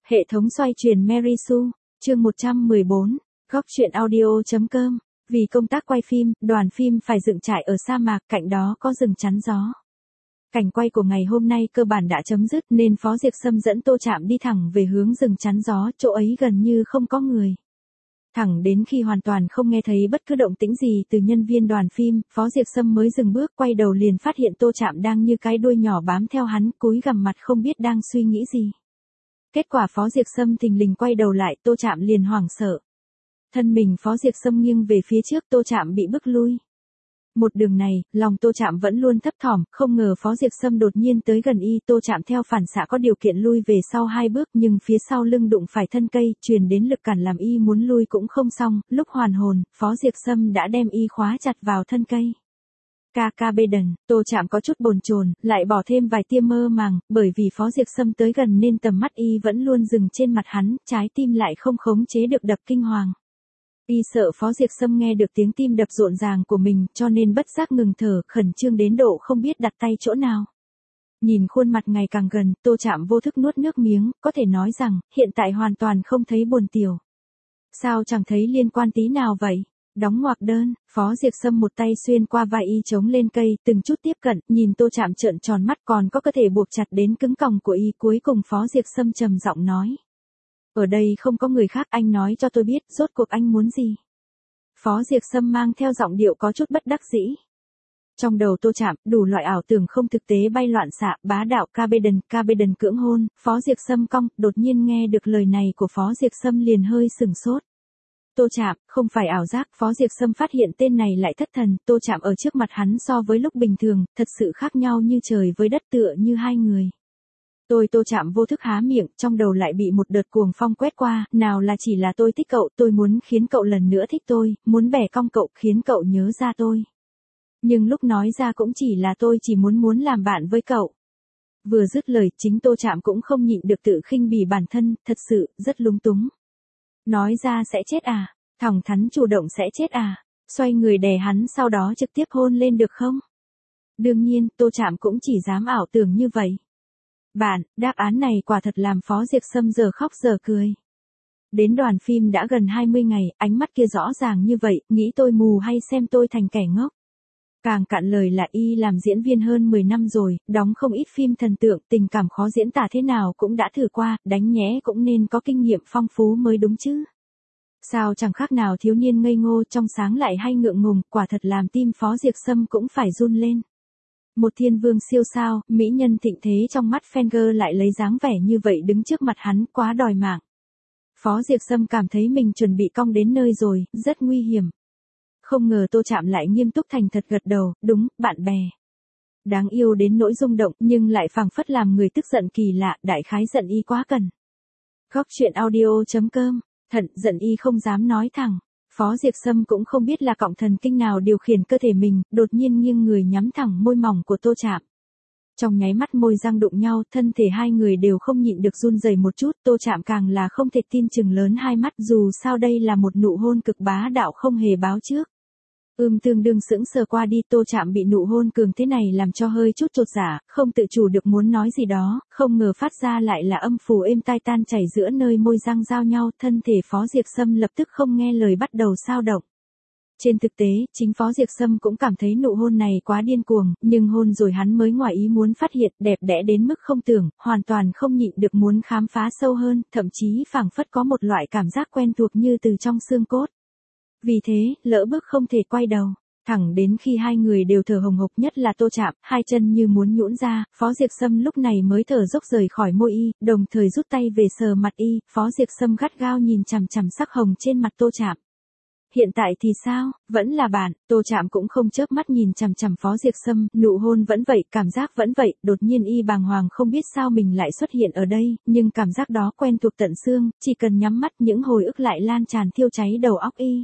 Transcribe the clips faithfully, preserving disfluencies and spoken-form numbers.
Hệ thống xoay chuyển Mary Sue, chương một trăm mười bốn, góc truyện audio.com. Vì công tác quay phim, đoàn phim phải dựng trại ở sa mạc, cạnh đó có rừng chắn gió. Cảnh quay của ngày hôm nay cơ bản đã chấm dứt nên Phó Diệp Sâm dẫn Tô Trạm đi thẳng về hướng rừng chắn gió, chỗ ấy gần như không có người. Thẳng đến khi hoàn toàn không nghe thấy bất cứ động tĩnh gì từ nhân viên đoàn phim, Phó Diệp Sâm mới dừng bước, quay đầu liền phát hiện Tô Trạm đang như cái đuôi nhỏ bám theo hắn, cúi gằm mặt không biết đang suy nghĩ gì. Kết quả Phó Diệp Sâm thình lình quay đầu lại, Tô Trạm liền hoảng sợ. Thân mình Phó Diệp Sâm nghiêng về phía trước, Tô Trạm bị bức lui. Một đường này, lòng Tô Trạm vẫn luôn thấp thỏm, không ngờ Phó Diệp Sâm đột nhiên tới gần y, Tô Trạm theo phản xạ có điều kiện lui về sau hai bước, nhưng phía sau lưng đụng phải thân cây, truyền đến lực cản làm y muốn lui cũng không xong, lúc hoàn hồn, Phó Diệp Sâm đã đem y khóa chặt vào thân cây. Ca ca bê đần, Tô Trạm có chút bồn chồn, lại bỏ thêm vài tia mơ màng, bởi vì Phó Diệp Sâm tới gần nên tầm mắt y vẫn luôn dừng trên mặt hắn, trái tim lại không khống chế được đập kinh hoàng. Y sợ Phó Diệp Sâm nghe được tiếng tim đập rộn ràng của mình, cho nên bất giác ngừng thở, khẩn trương đến độ không biết đặt tay chỗ nào. Nhìn khuôn mặt ngày càng gần, Tô Trạm vô thức nuốt nước miếng, có thể nói rằng, hiện tại hoàn toàn không thấy buồn tiểu. Sao chẳng thấy liên quan tí nào vậy? Đóng ngoặc đơn, Phó Diệp Sâm một tay xuyên qua vai y chống lên cây, từng chút tiếp cận, nhìn Tô Trạm trợn tròn mắt, còn có cơ thể buộc chặt đến cứng còng của y, cuối cùng Phó Diệp Sâm trầm giọng nói. Ở đây không có người khác, anh nói cho tôi biết, rốt cuộc anh muốn gì? Phó Diệp Sâm mang theo giọng điệu có chút bất đắc dĩ. Trong đầu Tô Trạm, đủ loại ảo tưởng không thực tế bay loạn xạ, bá đạo ca bê đần, ca bê đần cưỡng hôn, Phó Diệp Sâm cong, đột nhiên nghe được lời này của Phó Diệp Sâm liền hơi sừng sốt. Tô Trạm, không phải ảo giác, Phó Diệp Sâm phát hiện tên này lại thất thần, Tô Trạm ở trước mặt hắn so với lúc bình thường, thật sự khác nhau như trời với đất, tựa như hai người. Tôi Tô Trạm vô thức há miệng, trong đầu lại bị một đợt cuồng phong quét qua, nào là chỉ là tôi thích cậu, tôi muốn khiến cậu lần nữa thích tôi, muốn bẻ cong cậu, khiến cậu nhớ ra tôi. Nhưng lúc nói ra cũng chỉ là tôi chỉ muốn muốn làm bạn với cậu. Vừa dứt lời, chính Tô Trạm cũng không nhịn được tự khinh bỉ bản thân, thật sự, rất lúng túng. Nói ra sẽ chết à? Thẳng thắn chủ động sẽ chết à? Xoay người đè hắn sau đó trực tiếp hôn lên được không? Đương nhiên, Tô Trạm cũng chỉ dám ảo tưởng như vậy. Bạn, đáp án này quả thật làm Phó Diệp Sâm giờ khóc giờ cười. Đến đoàn phim đã gần hai mươi ngày, ánh mắt kia rõ ràng như vậy, nghĩ tôi mù hay xem tôi thành kẻ ngốc. Càng cạn lời là y làm diễn viên hơn mười năm rồi, đóng không ít phim thần tượng, tình cảm khó diễn tả thế nào cũng đã thử qua, đánh nhẽ cũng nên có kinh nghiệm phong phú mới đúng chứ. Sao chẳng khác nào thiếu niên ngây ngô trong sáng lại hay ngượng ngùng, quả thật làm tim Phó Diệp Sâm cũng phải run lên. Một thiên vương siêu sao, mỹ nhân thịnh thế trong mắt Fenger lại lấy dáng vẻ như vậy đứng trước mặt hắn, quá đòi mạng. Phó Diệp Sâm cảm thấy mình chuẩn bị cong đến nơi rồi, rất nguy hiểm. Không ngờ Tô Trạm lại nghiêm túc thành thật gật đầu, đúng, bạn bè. Đáng yêu đến nỗi rung động, nhưng lại phảng phất làm người tức giận kỳ lạ, đại khái giận y quá cần. Góc truyện audio.com, thận giận y không dám nói thẳng. Phó Diệp Sâm cũng không biết là cọng thần kinh nào điều khiển cơ thể mình, đột nhiên nghiêng người nhắm thẳng môi mỏng của Tô Trạm. Trong nháy mắt môi răng đụng nhau, thân thể hai người đều không nhịn được run rẩy một chút, Tô Trạm càng là không thể tin chừng lớn hai mắt, dù sao đây là một nụ hôn cực bá đạo không hề báo trước. Ưm tương đương sững sờ qua đi, Tô Trạm bị nụ hôn cường thế này làm cho hơi chút chột dạ, không tự chủ được muốn nói gì đó, không ngờ phát ra lại là âm phủ êm tai tan chảy giữa nơi môi răng giao nhau, thân thể Phó Diệp Sâm lập tức không nghe lời bắt đầu xao động. Trên thực tế, chính Phó Diệp Sâm cũng cảm thấy nụ hôn này quá điên cuồng, nhưng hôn rồi hắn mới ngoài ý muốn phát hiện, đẹp đẽ đến mức không tưởng, hoàn toàn không nhịn được muốn khám phá sâu hơn, thậm chí phảng phất có một loại cảm giác quen thuộc như từ trong xương cốt. Vì thế, lỡ bước không thể quay đầu, thẳng đến khi hai người đều thở hồng hộc, nhất là Tô Trạm, hai chân như muốn nhũn ra, Phó Diệp Sâm lúc này mới thở dốc rời khỏi môi y, đồng thời rút tay về sờ mặt y, Phó Diệp Sâm gắt gao nhìn chằm chằm sắc hồng trên mặt Tô Trạm. Hiện tại thì sao, vẫn là bạn, Tô Trạm cũng không chớp mắt nhìn chằm chằm Phó Diệp Sâm, nụ hôn vẫn vậy, cảm giác vẫn vậy, đột nhiên y bàng hoàng không biết sao mình lại xuất hiện ở đây, nhưng cảm giác đó quen thuộc tận xương, chỉ cần nhắm mắt những hồi ức lại lan tràn thiêu cháy đầu óc y.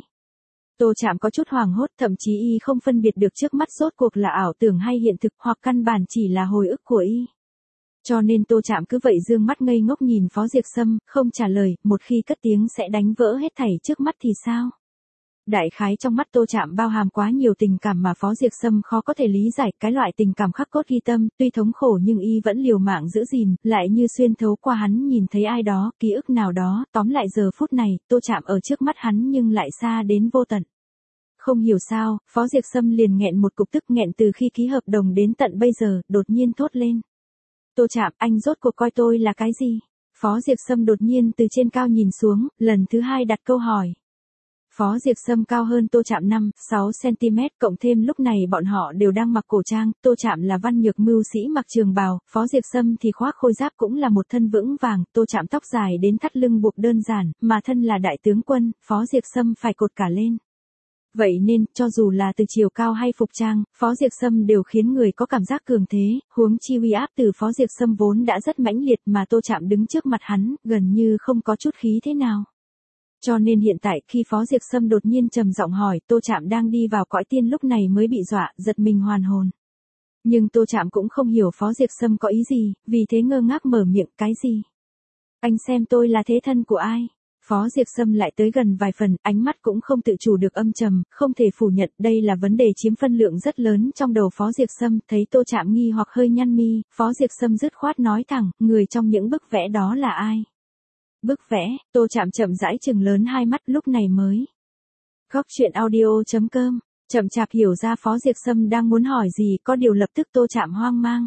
Tô Trạm có chút hoảng hốt, thậm chí y không phân biệt được trước mắt rốt cuộc là ảo tưởng hay hiện thực, hoặc căn bản chỉ là hồi ức của y. Cho nên Tô Trạm cứ vậy dương mắt ngây ngốc nhìn Phó Diệp Sâm, không trả lời, một khi cất tiếng sẽ đánh vỡ hết thảy trước mắt thì sao? Đại khái trong mắt Tô Trạm bao hàm quá nhiều tình cảm mà Phó Diệp Sâm khó có thể lý giải, cái loại tình cảm khắc cốt ghi tâm, tuy thống khổ nhưng y vẫn liều mạng giữ gìn, lại như xuyên thấu qua hắn nhìn thấy ai đó, ký ức nào đó, tóm lại giờ phút này, Tô Trạm ở trước mắt hắn nhưng lại xa đến vô tận. Không hiểu sao, Phó Diệp Sâm liền nghẹn một cục tức, nghẹn từ khi ký hợp đồng đến tận bây giờ, đột nhiên thốt lên. Tô Trạm, anh rốt cuộc coi tôi là cái gì? Phó Diệp Sâm đột nhiên từ trên cao nhìn xuống, lần thứ hai đặt câu hỏi. Phó Diệp Sâm cao hơn Tô Trạm năm, sáu xăng-ti-mét, cộng thêm lúc này bọn họ đều đang mặc cổ trang, Tô Trạm là văn nhược mưu sĩ mặc trường bào, Phó Diệp Sâm thì khoác khôi giáp cũng là một thân vững vàng, Tô Trạm tóc dài đến thắt lưng buộc đơn giản, mà thân là đại tướng quân, Phó Diệp Sâm phải cột cả lên. Vậy nên, cho dù là từ chiều cao hay phục trang, Phó Diệp Sâm đều khiến người có cảm giác cường thế, huống chi uy áp từ Phó Diệp Sâm vốn đã rất mãnh liệt mà Tô Trạm đứng trước mặt hắn, gần như không có chút khí thế nào. Cho nên hiện tại khi Phó Diệp Sâm đột nhiên trầm giọng hỏi, Tô Trạm đang đi vào cõi tiên lúc này mới bị dọa, giật mình hoàn hồn. Nhưng Tô Trạm cũng không hiểu Phó Diệp Sâm có ý gì, vì thế ngơ ngác mở miệng, cái gì? Anh xem tôi là thế thân của ai? Phó Diệp Sâm lại tới gần vài phần, ánh mắt cũng không tự chủ được âm trầm, không thể phủ nhận đây là vấn đề chiếm phân lượng rất lớn trong đầu Phó Diệp Sâm, thấy Tô Trạm nghi hoặc hơi nhăn mi, Phó Diệp Sâm dứt khoát nói thẳng, người trong những bức vẽ đó là ai? Bức vẽ, Tô Trạm chậm rãi chừng lớn hai mắt lúc này mới. Góc truyện audio chấm com, chậm chạp hiểu ra Phó Diệp Sâm đang muốn hỏi gì, có điều lập tức Tô Trạm hoang mang.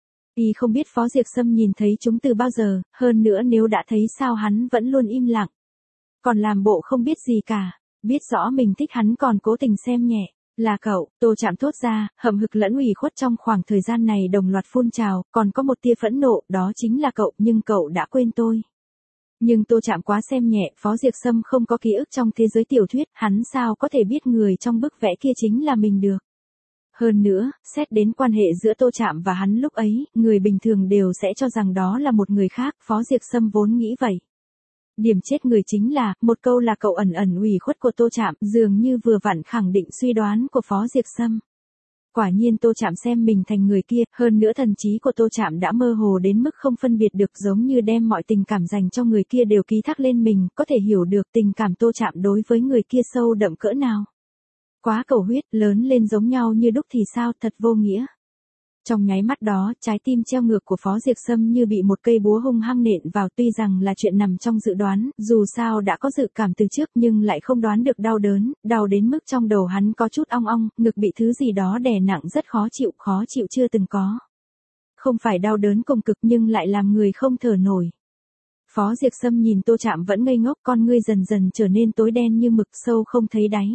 Y không biết Phó Diệp Sâm nhìn thấy chúng từ bao giờ, hơn nữa nếu đã thấy sao hắn vẫn luôn im lặng. Còn làm bộ không biết gì cả, biết rõ mình thích hắn còn cố tình xem nhẹ. Là cậu, Tô Trạm thốt ra, hậm hực lẫn ủy khuất trong khoảng thời gian này đồng loạt phun trào, còn có một tia phẫn nộ, đó chính là cậu, nhưng cậu đã quên tôi. Nhưng Tô Trạm quá xem nhẹ, Phó Diệp Sâm không có ký ức trong thế giới tiểu thuyết, hắn sao có thể biết người trong bức vẽ kia chính là mình được. Hơn nữa, xét đến quan hệ giữa Tô Trạm và hắn lúc ấy, người bình thường đều sẽ cho rằng đó là một người khác, Phó Diệp Sâm vốn nghĩ vậy. Điểm chết người chính là, một câu là cậu ẩn ẩn ủy khuất của Tô Trạm, dường như vừa vặn khẳng định suy đoán của Phó Diệp Sâm. Quả nhiên Tô Trạm xem mình thành người kia, hơn nữa thần trí của Tô Trạm đã mơ hồ đến mức không phân biệt được, giống như đem mọi tình cảm dành cho người kia đều ký thác lên mình, có thể hiểu được tình cảm Tô Trạm đối với người kia sâu đậm cỡ nào. Quá cầu huyết, lớn lên giống nhau như đúc thì sao, thật vô nghĩa. Trong nháy mắt đó, trái tim treo ngược của Phó Diệp Sâm như bị một cây búa hung hăng nện vào, tuy rằng là chuyện nằm trong dự đoán, dù sao đã có dự cảm từ trước nhưng lại không đoán được đau đớn, đau đến mức trong đầu hắn có chút ong ong, ngực bị thứ gì đó đè nặng rất khó chịu, khó chịu chưa từng có. Không phải đau đớn cùng cực nhưng lại làm người không thở nổi. Phó Diệp Sâm nhìn Tô Trạm vẫn ngây ngốc, con ngươi dần dần trở nên tối đen như mực, sâu không thấy đáy.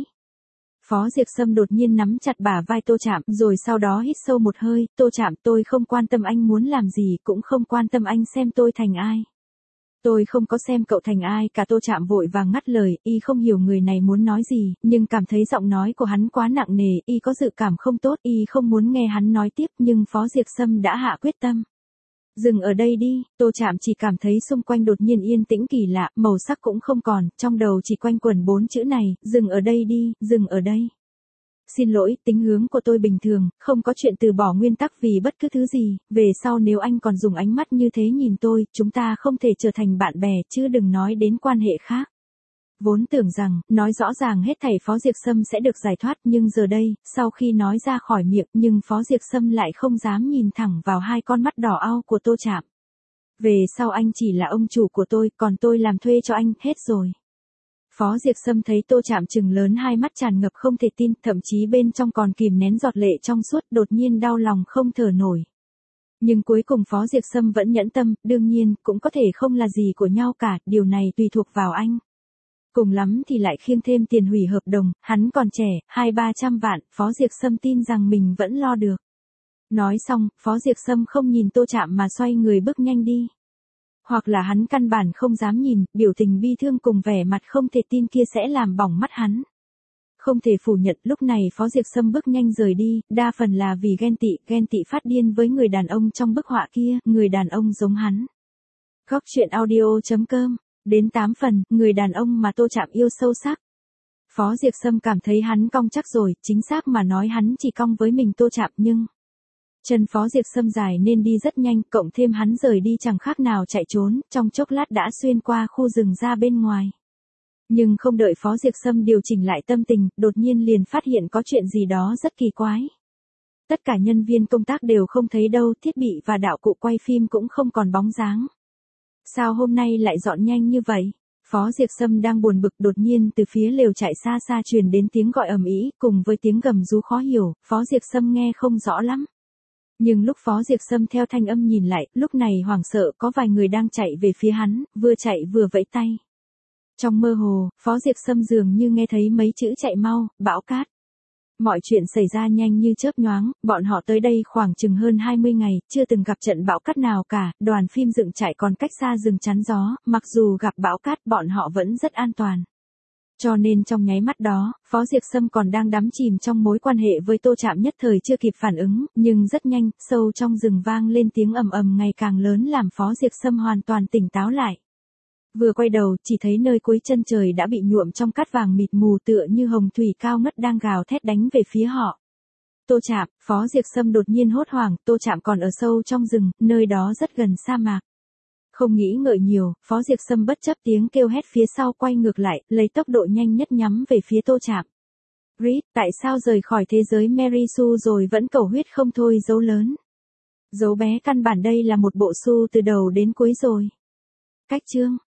Phó Diệp Sâm đột nhiên nắm chặt bả vai Tô Trạm, rồi sau đó hít sâu một hơi, Tô Trạm, tôi không quan tâm anh muốn làm gì, cũng không quan tâm anh xem tôi thành ai. Tôi không có xem cậu thành ai cả. Tô Trạm vội vàng ngắt lời, y không hiểu người này muốn nói gì, nhưng cảm thấy giọng nói của hắn quá nặng nề, y có dự cảm không tốt, y không muốn nghe hắn nói tiếp, nhưng Phó Diệp Sâm đã hạ quyết tâm. Dừng ở đây đi, Tô Trạm chỉ cảm thấy xung quanh đột nhiên yên tĩnh kỳ lạ, màu sắc cũng không còn, trong đầu chỉ quanh quẩn bốn chữ này, dừng ở đây đi, dừng ở đây. Xin lỗi, tính hướng của tôi bình thường, không có chuyện từ bỏ nguyên tắc vì bất cứ thứ gì, về sau nếu anh còn dùng ánh mắt như thế nhìn tôi, chúng ta không thể trở thành bạn bè, chứ đừng nói đến quan hệ khác. Vốn tưởng rằng, nói rõ ràng hết thảy Phó Diệp Sâm sẽ được giải thoát, nhưng giờ đây, sau khi nói ra khỏi miệng, nhưng Phó Diệp Sâm lại không dám nhìn thẳng vào hai con mắt đỏ au của Tô Trạm. Về sau anh chỉ là ông chủ của tôi, còn tôi làm thuê cho anh, hết rồi. Phó Diệp Sâm thấy Tô Trạm trừng lớn hai mắt tràn ngập không thể tin, thậm chí bên trong còn kìm nén giọt lệ trong suốt, đột nhiên đau lòng không thở nổi. Nhưng cuối cùng Phó Diệp Sâm vẫn nhẫn tâm, đương nhiên, cũng có thể không là gì của nhau cả, điều này tùy thuộc vào anh. Cùng lắm thì lại khiêng thêm tiền hủy hợp đồng, hắn còn trẻ, hai ba trăm vạn, Phó Diệp Sâm tin rằng mình vẫn lo được. Nói xong, Phó Diệp Sâm không nhìn Tô Trạm mà xoay người bước nhanh đi. Hoặc là hắn căn bản không dám nhìn, biểu tình bi thương cùng vẻ mặt không thể tin kia sẽ làm bỏng mắt hắn. Không thể phủ nhận, lúc này Phó Diệp Sâm bước nhanh rời đi, đa phần là vì ghen tị, ghen tị phát điên với người đàn ông trong bức họa kia, người đàn ông giống hắn. Góc truyện audio chấm com, đến tám phần, người đàn ông mà Tô Trạm yêu sâu sắc. Phó Diệp Sâm cảm thấy hắn cong chắc rồi, chính xác mà nói hắn chỉ cong với mình Tô Trạm nhưng... Chân Phó Diệp Sâm dài nên đi rất nhanh, cộng thêm hắn rời đi chẳng khác nào chạy trốn, trong chốc lát đã xuyên qua khu rừng ra bên ngoài. Nhưng không đợi Phó Diệp Sâm điều chỉnh lại tâm tình, đột nhiên liền phát hiện có chuyện gì đó rất kỳ quái. Tất cả nhân viên công tác đều không thấy đâu, thiết bị và đạo cụ quay phim cũng không còn bóng dáng. Sao hôm nay lại dọn nhanh như vậy? Phó Diệp Sâm đang buồn bực, đột nhiên từ phía lều trại xa xa truyền đến tiếng gọi ầm ĩ, cùng với tiếng gầm rú khó hiểu, Phó Diệp Sâm nghe không rõ lắm. Nhưng lúc Phó Diệp Sâm theo thanh âm nhìn lại, lúc này hoảng sợ có vài người đang chạy về phía hắn, vừa chạy vừa vẫy tay. Trong mơ hồ, Phó Diệp Sâm dường như nghe thấy mấy chữ chạy mau, bão cát. Mọi chuyện xảy ra nhanh như chớp nhoáng, bọn họ tới đây khoảng chừng hơn hai mươi ngày, chưa từng gặp trận bão cát nào cả, đoàn phim dựng trại còn cách xa rừng chắn gió, mặc dù gặp bão cát bọn họ vẫn rất an toàn. Cho nên trong nháy mắt đó, Phó Diệp Sâm còn đang đắm chìm trong mối quan hệ với Tô Trạm, nhất thời chưa kịp phản ứng, nhưng rất nhanh, sâu trong rừng vang lên tiếng ầm ầm ngày càng lớn làm Phó Diệp Sâm hoàn toàn tỉnh táo lại. Vừa quay đầu, chỉ thấy nơi cuối chân trời đã bị nhuộm trong cát vàng mịt mù, tựa như hồng thủy cao ngất đang gào thét đánh về phía họ. Tô Trạm, Phó Diệp Sâm đột nhiên hốt hoảng, Tô Trạm còn ở sâu trong rừng, nơi đó rất gần sa mạc. Không nghĩ ngợi nhiều, Phó Diệp Sâm bất chấp tiếng kêu hét phía sau quay ngược lại, lấy tốc độ nhanh nhất nhắm về phía Tô Trạm. Reed, tại sao rời khỏi thế giới Mary Sue rồi vẫn cầu huyết không thôi? Dấu lớn. Dấu bé, căn bản đây là một bộ su từ đầu đến cuối rồi. Cách chương